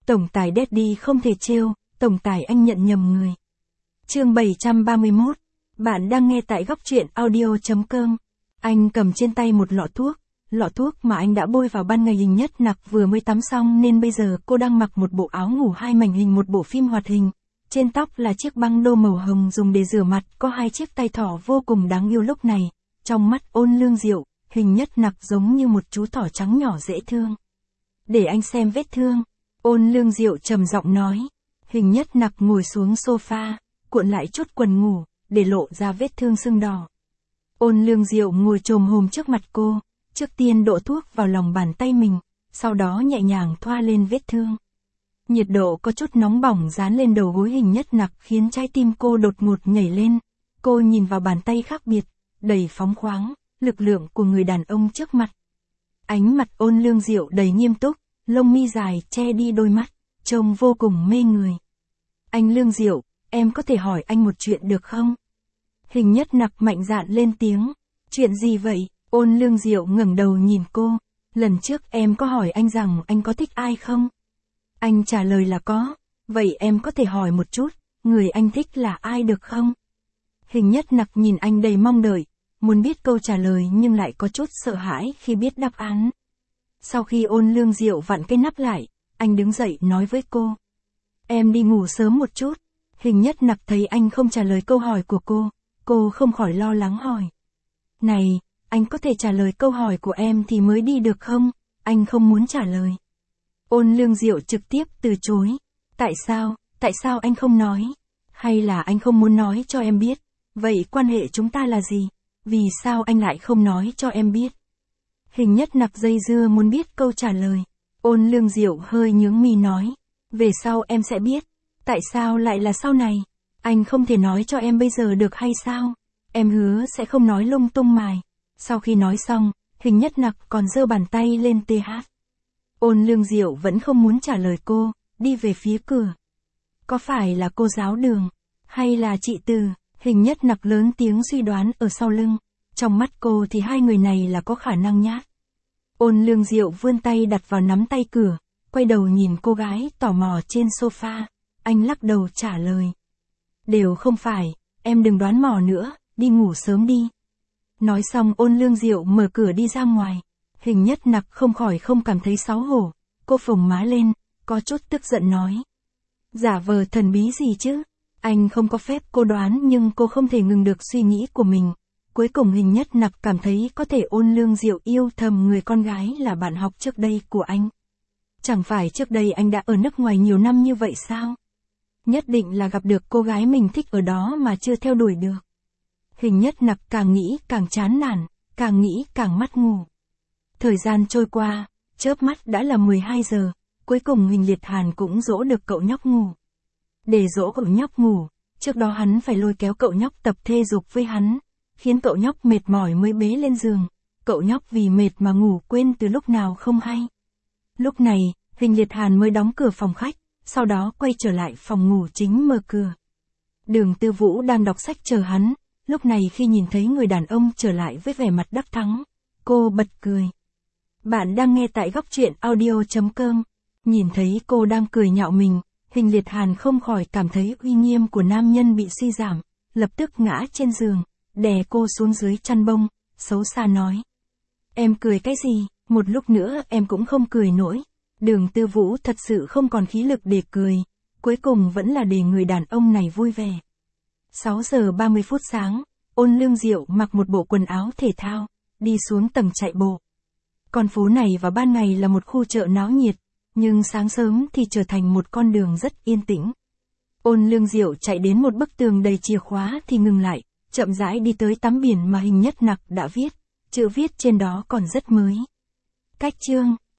Tổng tài Daddy không thể trêu, tổng tài anh nhận nhầm người. Chương 731. Bạn đang nghe tại góc truyện audio.com. Anh cầm trên tay một lọ thuốc mà anh đã bôi vào ban ngày. Hình Nhất Nặc vừa mới tắm xong nên bây giờ cô đang mặc một bộ áo ngủ hai mảnh hình một bộ phim hoạt hình. Trên tóc là chiếc băng đô màu hồng dùng để rửa mặt, có hai chiếc tay thỏ vô cùng đáng yêu. Lúc này, trong mắt Ôn Lương Diệu, Hình Nhất Nặc giống như một chú thỏ trắng nhỏ dễ thương. Để anh xem vết thương. Ôn Lương Diệu trầm giọng nói. Hình Nhất Nặc ngồi xuống sofa, cuộn lại chút quần ngủ, để lộ ra vết thương sưng đỏ. Ôn Lương Diệu ngồi chồm hổm trước mặt cô, trước tiên đổ thuốc vào lòng bàn tay mình, sau đó nhẹ nhàng thoa lên vết thương. Nhiệt độ có chút nóng bỏng dán lên đầu gối Hình Nhất Nặc khiến trái tim cô đột ngột nhảy lên. Cô nhìn vào bàn tay khác biệt, đầy phóng khoáng, lực lượng của người đàn ông trước mặt. Ánh mặt Ôn Lương Diệu đầy nghiêm túc, lông mi dài che đi đôi mắt, trông vô cùng mê người. Anh Lương Diệu, em có thể hỏi anh một chuyện được không? Hình Nhất Nặc mạnh dạn lên tiếng. Chuyện gì vậy? Ôn Lương Diệu ngẩng đầu nhìn cô. Lần trước em có hỏi anh rằng anh có thích ai không? Anh trả lời là có. Vậy em có thể hỏi một chút, người anh thích là ai được không? Hình Nhất Nặc nhìn anh đầy mong đợi, muốn biết câu trả lời nhưng lại có chút sợ hãi khi biết đáp án. Sau khi Ôn Lương Diệu vặn cái nắp lại, anh đứng dậy nói với cô. Em đi ngủ sớm một chút. Hình Nhất Nặc thấy anh không trả lời câu hỏi của cô không khỏi lo lắng hỏi. Này, anh có thể trả lời câu hỏi của em thì mới đi được không? Anh không muốn trả lời. Ôn Lương Diệu trực tiếp từ chối. Tại sao anh không nói? Hay là anh không muốn nói cho em biết? Vậy quan hệ chúng ta là gì? Vì sao anh lại không nói cho em biết? Hình Nhất Nặc dây dưa muốn biết câu trả lời. Ôn Lương Diệu hơi nhướng mi nói. Về sau em sẽ biết. Tại sao lại là sau này? Anh không thể nói cho em bây giờ được hay sao? Em hứa sẽ không nói lung tung mài. Sau khi nói xong, Hình Nhất Nặc còn giơ bàn tay lên TH. Ôn Lương Diệu vẫn không muốn trả lời cô, đi về phía cửa. Có phải là cô giáo Đường? Hay là chị Từ? Hình Nhất Nặc lớn tiếng suy đoán ở sau lưng. Trong mắt cô thì hai người này là có khả năng nhát. Ôn Lương Diệu vươn tay đặt vào nắm tay cửa, quay đầu nhìn cô gái tò mò trên sofa. Anh lắc đầu trả lời. Đều không phải, em đừng đoán mò nữa, đi ngủ sớm đi. Nói xong Ôn Lương Diệu mở cửa đi ra ngoài. Hình Nhất Nặc không khỏi không cảm thấy xấu hổ. Cô phồng má lên, có chút tức giận nói. Giả vờ thần bí gì chứ? Anh không có phép cô đoán nhưng cô không thể ngừng được suy nghĩ của mình. Cuối cùng Hình Nhất Nặc cảm thấy có thể Ôn Lương Diệu yêu thầm người con gái là bạn học trước đây của anh. Chẳng phải trước đây anh đã ở nước ngoài nhiều năm như vậy sao? Nhất định là gặp được cô gái mình thích ở đó mà chưa theo đuổi được. Hình Nhất Nặc càng nghĩ càng chán nản, càng nghĩ càng mất ngủ. Thời gian trôi qua, chớp mắt đã là 12 giờ, cuối cùng Huỳnh Liệt Hàn cũng dỗ được cậu nhóc ngủ. Để dỗ cậu nhóc ngủ, trước đó hắn phải lôi kéo cậu nhóc tập thể dục với hắn, khiến cậu nhóc mệt mỏi mới bế lên giường. Cậu nhóc vì mệt mà ngủ quên từ lúc nào không hay. Lúc này, Huỳnh Liệt Hàn mới đóng cửa phòng khách, sau đó quay trở lại phòng ngủ chính mở cửa. Đường Tư Vũ đang đọc sách chờ hắn, lúc này khi nhìn thấy người đàn ông trở lại với vẻ mặt đắc thắng, cô bật cười. Bạn đang nghe tại góc truyện audio.com. Nhìn thấy cô đang cười nhạo mình, Huỳnh Liệt Hàn không khỏi cảm thấy uy nghiêm của nam nhân bị suy giảm, lập tức ngã trên giường, đè cô xuống dưới chăn bông, xấu xa nói. Em cười cái gì, một lúc nữa em cũng không cười nổi. Đường Tư Vũ thật sự không còn khí lực để cười, cuối cùng vẫn là để người đàn ông này vui vẻ. 6 giờ 30 phút sáng, Ôn Lương Diệu mặc một bộ quần áo thể thao, đi xuống tầng chạy bộ. Con phố này vào ban ngày là một khu chợ náo nhiệt, nhưng sáng sớm thì trở thành một con đường rất yên tĩnh. Ôn Lương Diệu chạy đến một bức tường đầy chìa khóa thì ngừng lại, chậm rãi đi tới tấm biển mà Hình Nhất Nặc đã viết, chữ viết trên đó còn rất mới. Cách chương